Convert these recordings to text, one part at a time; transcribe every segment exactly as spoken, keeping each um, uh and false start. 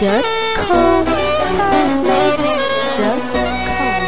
دوت كوم ميكس دوت كوم.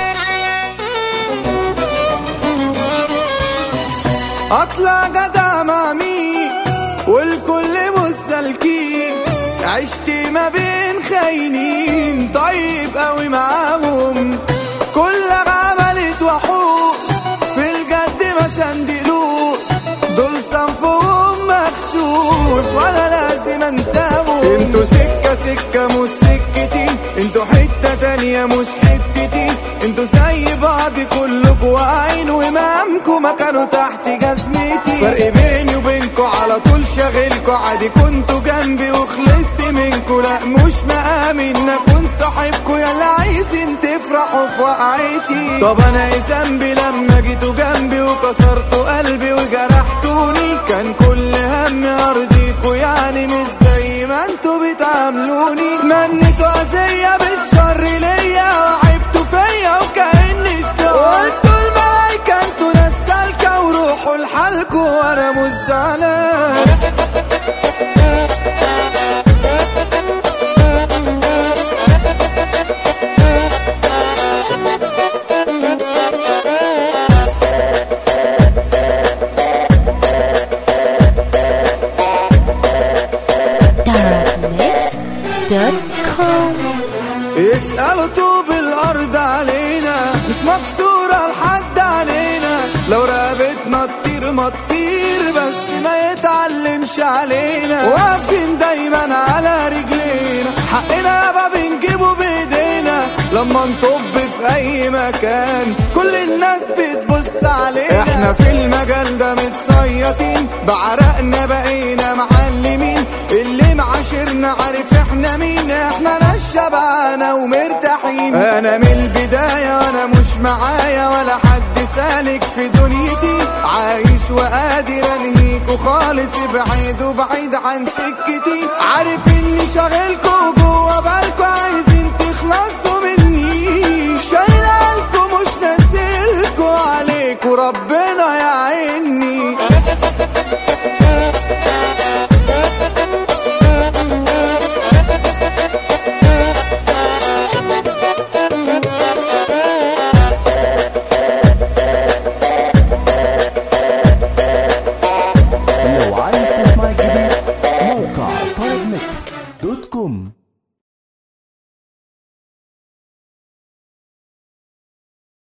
اطلع جدع مع مين والكل مسالكين، عشت ما بين خاينين طيب قوي معاهم، كل عملت وحوش في الجد ما صندلوش، دول صنفهم مغشوش وانا لازم انساهم. انتوا سكة سكة مش سكتي، انتوا حتة تانية مش حتتي، انتوا زي بعض كلكوا عين ومامكوا مكانوا تحت جزمتي. فرق بيني وبينكوا على طول شاغلكوا، عادي كنتوا جنبي وخلصت منكوا، لا مش مقامي ان اكون صاحبكوا يلا عايزين تفرحوا في وقعتي. طب انا ايه ذنبي لما جيتوا جنبي وكسرتوا قلبي وجرحتوني؟ كان كل همي ارضيكوا يعني مش زي ما انتوا بتعاملوني. منيتوا اذية بالشر ليا وعيبتوا فيا وكأني اشتغل، قلتوا الملايكة انتوا ناس سالكة وروحوا لحالكوا وانا مش زعلان. اسألوا طوب الأرض علينا مش مكسورة لحد علينا، لو رقبتنا تطير ما تطير بس ما يتعلمش علينا، واقفين دايما على رجلينا حقنا يابا بنجيبه بايدينا، لما نطب في أي مكان كل الناس بتبص علينا. احنا في المجال ده متصيطين بعرقنا بقينا معلمين، اللي معاشرنا عارف احنا مين، احنا ناس شبعانة ومرتاحين. انا من البداية وانا مش معايا ولا حد سالك في دنيتي، عايش وقادر انهيكوا خالص بعيد وبعيد عن سكتي، عارف اني شاغلكوا جوا بالكوا عايزين تخلصوا مني، شايلالكوا مش ناسيلكوا عليكوا ربنا يعين.